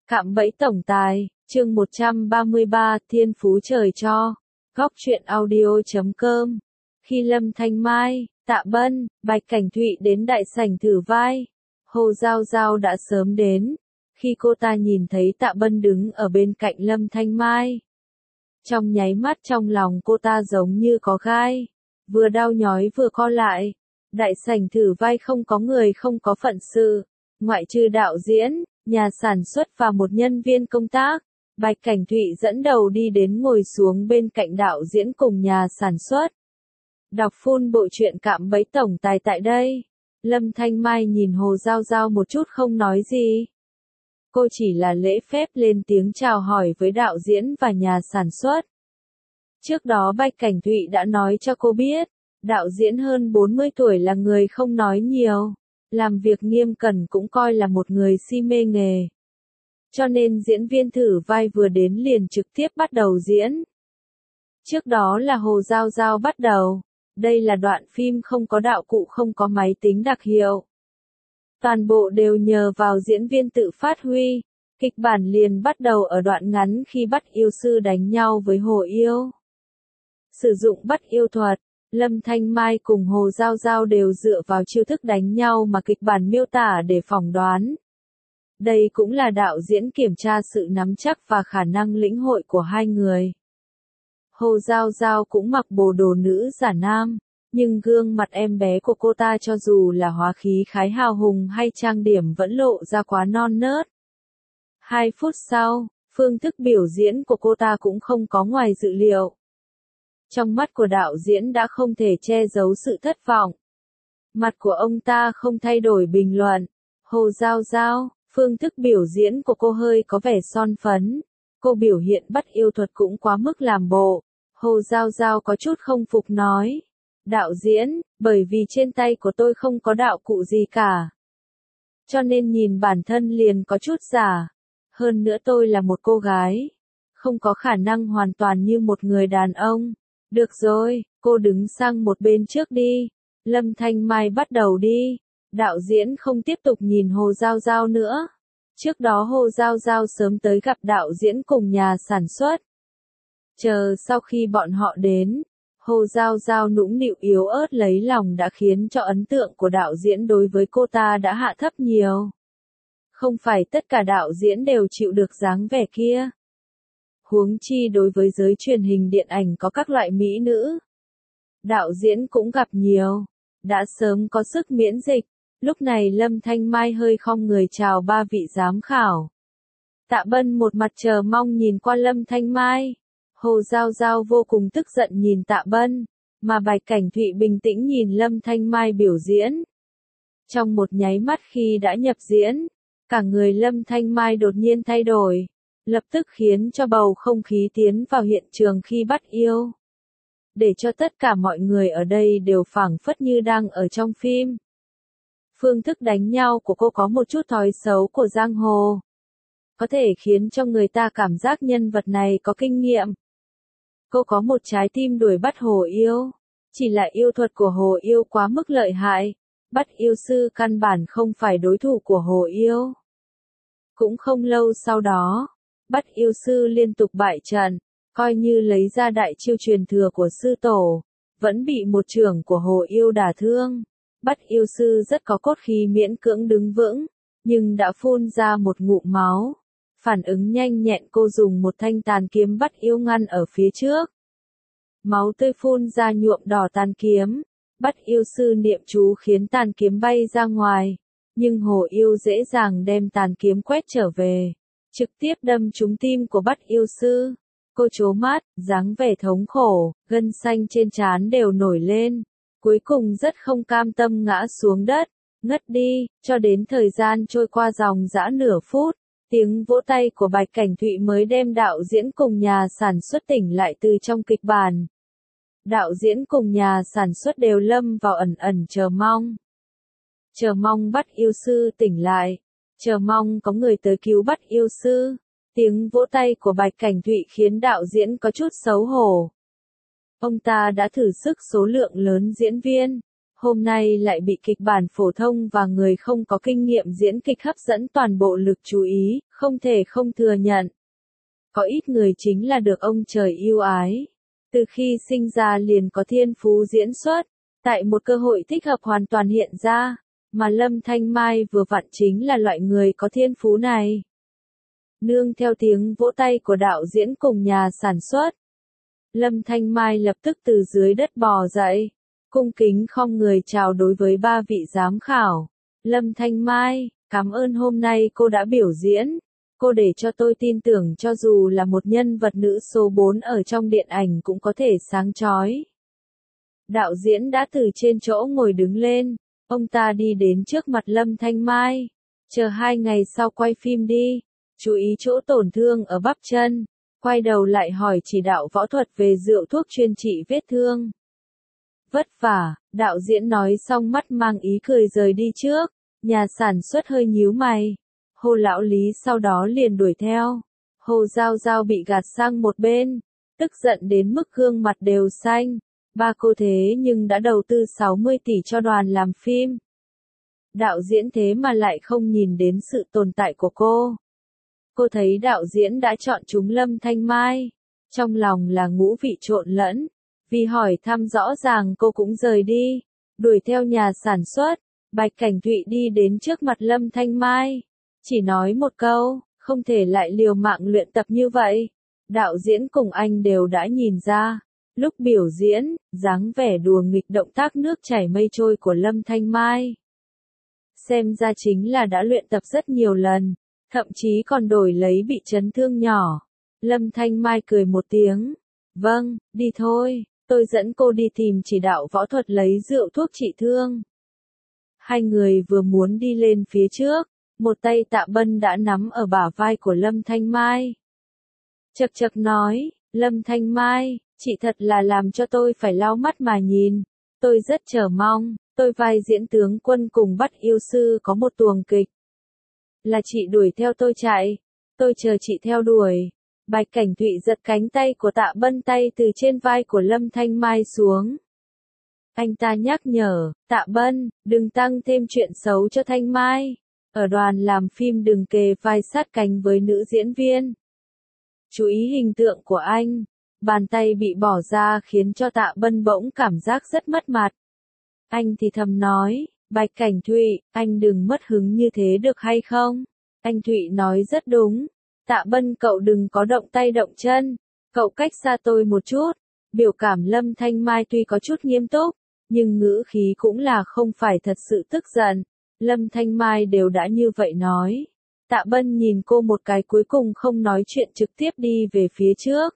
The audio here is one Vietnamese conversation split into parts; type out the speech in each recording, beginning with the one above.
Cạm bẫy tổng tài, chương 133, Thiên phú trời cho. Góc truyện audio.com. Khi Lâm Thanh Mai, Tạ Bân, Bạch Cảnh Thụy đến đại sảnh thử vai, Hồ Giao Giao đã sớm đến. Khi cô ta nhìn thấy Tạ Bân đứng ở bên cạnh Lâm Thanh Mai, trong nháy mắt trong lòng cô ta giống như có gai, vừa đau nhói vừa co lại. Đại sảnh thử vai không có người, không có phận sự, ngoại trừ đạo diễn, nhà sản xuất và một nhân viên công tác. Bạch Cảnh Thụy dẫn đầu đi đến ngồi xuống bên cạnh đạo diễn cùng nhà sản xuất. Đọc full bộ truyện Cạm bẫy tổng tài tại đây. Lâm Thanh Mai nhìn Hồ Giao Giao một chút không nói gì. Cô chỉ là lễ phép lên tiếng chào hỏi với đạo diễn và nhà sản xuất. Trước đó Bạch Cảnh Thụy đã nói cho cô biết, đạo diễn hơn 40 tuổi là người không nói nhiều, làm việc nghiêm cẩn, cũng coi là một người si mê nghề. Cho nên diễn viên thử vai vừa đến liền trực tiếp bắt đầu diễn. Trước đó là Hồ Giao Giao bắt đầu. Đây là đoạn phim không có đạo cụ, không có máy tính đặc hiệu. Toàn bộ đều nhờ vào diễn viên tự phát huy. Kịch bản liền bắt đầu ở đoạn ngắn khi bắt yêu sư đánh nhau với Hồ Yêu. Sử dụng bắt yêu thuật, Lâm Thanh Mai cùng Hồ Giao Giao đều dựa vào chiêu thức đánh nhau mà kịch bản miêu tả để phỏng đoán. Đây cũng là đạo diễn kiểm tra sự nắm chắc và khả năng lĩnh hội của hai người. Hồ Giao Giao cũng mặc bộ đồ nữ giả nam, nhưng gương mặt em bé của cô ta cho dù là hóa khí khái hào hùng hay trang điểm vẫn lộ ra quá non nớt. 2 phút sau, phương thức biểu diễn của cô ta cũng không có ngoài dự liệu. Trong mắt của đạo diễn đã không thể che giấu sự thất vọng. Mặt của ông ta không thay đổi bình luận. Hồ Giao Giao, phương thức biểu diễn của cô hơi có vẻ son phấn. Cô biểu hiện bắt yêu thuật cũng quá mức làm bộ. Hồ Giao Giao có chút không phục nói. Đạo diễn, bởi vì trên tay của tôi không có đạo cụ gì cả. Cho nên nhìn bản thân liền có chút giả. Hơn nữa tôi là một cô gái. Không có khả năng hoàn toàn như một người đàn ông. Được rồi, cô đứng sang một bên trước đi. Lâm Thanh Mai bắt đầu đi. Đạo diễn không tiếp tục nhìn Hồ Giao Giao nữa. Trước đó Hồ Giao Giao sớm tới gặp đạo diễn cùng nhà sản xuất. Chờ sau khi bọn họ đến, Hồ Giao Giao nũng nịu yếu ớt lấy lòng đã khiến cho ấn tượng của đạo diễn đối với cô ta đã hạ thấp nhiều. Không phải tất cả đạo diễn đều chịu được dáng vẻ kia. Huống chi đối với giới truyền hình điện ảnh có các loại mỹ nữ. Đạo diễn cũng gặp nhiều, đã sớm có sức miễn dịch. Lúc này Lâm Thanh Mai hơi khom người chào 3 vị giám khảo. Tạ Bân một mặt chờ mong nhìn qua Lâm Thanh Mai. Hồ Giao Giao vô cùng tức giận nhìn Tạ Bân, mà Bạch Cảnh Thụy bình tĩnh nhìn Lâm Thanh Mai biểu diễn. Trong một nháy mắt khi đã nhập diễn, cả người Lâm Thanh Mai đột nhiên thay đổi, lập tức khiến cho bầu không khí tiến vào hiện trường khi bắt yêu. Để cho tất cả mọi người ở đây đều phảng phất như đang ở trong phim. Phương thức đánh nhau của cô có một chút thói xấu của giang hồ. Có thể khiến cho người ta cảm giác nhân vật này có kinh nghiệm. Cô có một trái tim đuổi bắt Hồ Yêu. Chỉ là yêu thuật của Hồ Yêu quá mức lợi hại. Bắt yêu sư căn bản không phải đối thủ của Hồ Yêu. Cũng không lâu sau đó, bắt yêu sư liên tục bại trận. Coi như lấy ra đại chiêu truyền thừa của sư tổ, vẫn bị một chưởng của Hồ Yêu đả thương. Bắt yêu sư rất có cốt khí miễn cưỡng đứng vững, nhưng đã phun ra một ngụm máu. Phản ứng nhanh nhẹn cô dùng một thanh tàn kiếm bắt yêu ngăn ở phía trước. Máu tươi phun ra nhuộm đỏ tàn kiếm. Bắt yêu sư niệm chú khiến tàn kiếm bay ra ngoài. Nhưng Hồ Yêu dễ dàng đem tàn kiếm quét trở về. Trực tiếp đâm trúng tim của bắt yêu sư. Cô trố mắt, dáng vẻ thống khổ, gân xanh trên trán đều nổi lên. Cuối cùng rất không cam tâm ngã xuống đất, ngất đi, cho đến thời gian trôi qua dòng dã nửa phút. Tiếng vỗ tay của Bạch Cảnh Thụy mới đem đạo diễn cùng nhà sản xuất tỉnh lại từ trong kịch bản. Đạo diễn cùng nhà sản xuất đều lâm vào ẩn ẩn chờ mong. Chờ mong bắt yêu sư tỉnh lại. Chờ mong có người tới cứu bắt yêu sư. Tiếng vỗ tay của Bạch Cảnh Thụy khiến đạo diễn có chút xấu hổ. Ông ta đã thử sức số lượng lớn diễn viên. Hôm nay lại bị kịch bản phổ thông và người không có kinh nghiệm diễn kịch hấp dẫn toàn bộ lực chú ý, không thể không thừa nhận. Có ít người chính là được ông trời yêu ái. Từ khi sinh ra liền có thiên phú diễn xuất, tại một cơ hội thích hợp hoàn toàn hiện ra, mà Lâm Thanh Mai vừa vặn chính là loại người có thiên phú này. Nương theo tiếng vỗ tay của đạo diễn cùng nhà sản xuất, Lâm Thanh Mai lập tức từ dưới đất bò dậy, cung kính khom người chào đối với ba vị giám khảo. Lâm Thanh Mai, cảm ơn hôm nay cô đã biểu diễn. Cô để cho tôi tin tưởng cho dù là một nhân vật nữ số 4 ở trong điện ảnh cũng có thể sáng chói. Đạo diễn đã từ trên chỗ ngồi đứng lên, ông ta đi đến trước mặt Lâm Thanh Mai. Chờ 2 ngày sau quay phim đi, chú ý chỗ tổn thương ở bắp chân. Quay đầu lại hỏi chỉ đạo võ thuật về rượu thuốc chuyên trị vết thương. Vất vả, đạo diễn nói xong mắt mang ý cười rời đi trước, nhà sản xuất hơi nhíu mày. Hồ Lão Lý sau đó liền đuổi theo. Hồ Giao Giao bị gạt sang một bên, tức giận đến mức gương mặt đều xanh. Ba cô thế nhưng đã đầu tư 60 tỷ cho đoàn làm phim. Đạo diễn thế mà lại không nhìn đến sự tồn tại của cô. Cô thấy đạo diễn đã chọn chúng Lâm Thanh Mai. Trong lòng là ngũ vị trộn lẫn. Vì hỏi thăm rõ ràng cô cũng rời đi. Đuổi theo nhà sản xuất. Bạch Cảnh Thụy đi đến trước mặt Lâm Thanh Mai. Chỉ nói một câu, không thể lại liều mạng luyện tập như vậy. Đạo diễn cùng anh đều đã nhìn ra. Lúc biểu diễn, dáng vẻ đùa nghịch động tác nước chảy mây trôi của Lâm Thanh Mai. Xem ra chính là đã luyện tập rất nhiều lần, thậm chí còn đổi lấy bị chấn thương nhỏ. Lâm Thanh Mai cười một tiếng. Vâng, đi thôi, tôi dẫn cô đi tìm chỉ đạo võ thuật lấy rượu thuốc trị thương. Hai người vừa muốn đi lên phía trước, một tay Tạ Bân đã nắm ở bả vai của Lâm Thanh Mai. Chậc chậc nói, Lâm Thanh Mai, chị thật là làm cho tôi phải lau mắt mà nhìn. Tôi rất chờ mong, tôi vai diễn tướng quân cùng bắt yêu sư có một tuồng kịch. Là chị đuổi theo tôi chạy, tôi chờ chị theo đuổi. Bạch Cảnh Thụy giật cánh tay của Tạ Bân tay từ trên vai của Lâm Thanh Mai xuống. Anh ta nhắc nhở, Tạ Bân, đừng tăng thêm chuyện xấu cho Thanh Mai. Ở đoàn làm phim đừng kề vai sát cánh với nữ diễn viên. Chú ý hình tượng của anh. Bàn tay bị bỏ ra khiến cho Tạ Bân bỗng cảm giác rất mất mặt. Anh thì thầm nói, Bạch Cảnh Thụy, anh đừng mất hứng như thế được hay không? Anh Thụy nói rất đúng. Tạ Bân cậu đừng có động tay động chân. Cậu cách xa tôi một chút. Biểu cảm Lâm Thanh Mai tuy có chút nghiêm túc, nhưng ngữ khí cũng là không phải thật sự tức giận. Lâm Thanh Mai đều đã như vậy nói. Tạ Bân nhìn cô một cái cuối cùng không nói chuyện trực tiếp đi về phía trước.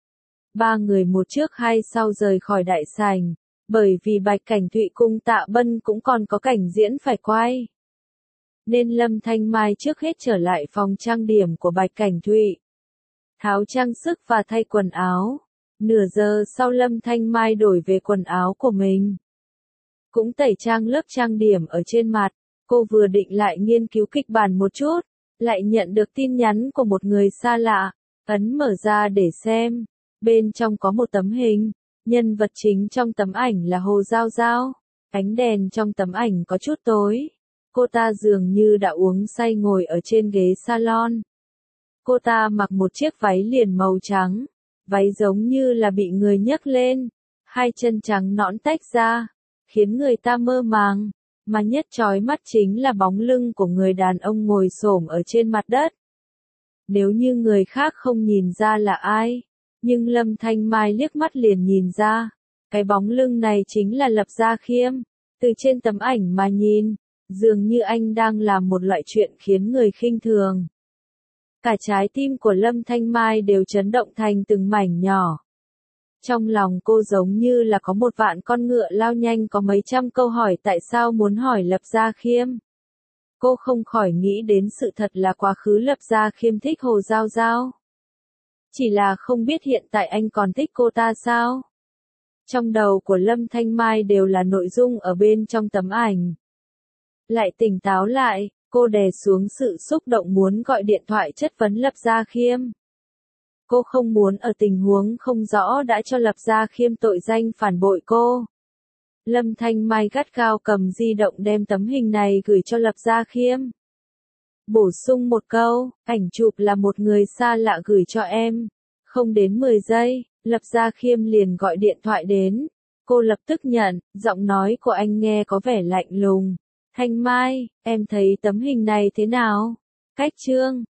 Ba người một trước hai sau rời khỏi đại sảnh, bởi vì Bạch Cảnh Thụy cùng Tạ Bân cũng còn có cảnh diễn phải quay. Nên Lâm Thanh Mai trước hết trở lại phòng trang điểm của Bạch Cảnh Thụy. Tháo trang sức và thay quần áo. Nửa giờ sau Lâm Thanh Mai đổi về quần áo của mình. Cũng tẩy trang lớp trang điểm ở trên mặt. Cô vừa định lại nghiên cứu kịch bản một chút, lại nhận được tin nhắn của một người xa lạ. Ấn mở ra để xem. Bên trong có một tấm hình. Nhân vật chính trong tấm ảnh là Hồ Giao Giao. Ánh đèn trong tấm ảnh có chút tối. Cô ta dường như đã uống say ngồi ở trên ghế salon. Cô ta mặc một chiếc váy liền màu trắng. Váy giống như là bị người nhấc lên. Hai chân trắng nõn tách ra, khiến người ta mơ màng. Mà nhất chói mắt chính là bóng lưng của người đàn ông ngồi xổm ở trên mặt đất. Nếu như người khác không nhìn ra là ai, nhưng Lâm Thanh Mai liếc mắt liền nhìn ra. Cái bóng lưng này chính là Lập Gia Khiêm. Từ trên tấm ảnh mà nhìn, dường như anh đang làm một loại chuyện khiến người khinh thường. Cả trái tim của Lâm Thanh Mai đều chấn động thành từng mảnh nhỏ. Trong lòng cô giống như là có một vạn con ngựa lao nhanh có mấy trăm câu hỏi tại sao muốn hỏi Lập Gia Khiêm. Cô không khỏi nghĩ đến sự thật là quá khứ Lập Gia Khiêm thích Hồ Giao Giao. Chỉ là không biết hiện tại anh còn thích cô ta sao? Trong đầu của Lâm Thanh Mai đều là nội dung ở bên trong tấm ảnh. Lại tỉnh táo lại, cô đè xuống sự xúc động muốn gọi điện thoại chất vấn Lập Gia Khiêm. Cô không muốn ở tình huống không rõ đã cho Lập Gia Khiêm tội danh phản bội cô. Lâm Thanh Mai gắt gao cầm di động đem tấm hình này gửi cho Lập Gia Khiêm. Bổ sung một câu, ảnh chụp là một người xa lạ gửi cho em. Không đến 10 giây, Lập Gia Khiêm liền gọi điện thoại đến. Cô lập tức nhận, giọng nói của anh nghe có vẻ lạnh lùng. Thanh Mai, em thấy tấm hình này thế nào? Cách chương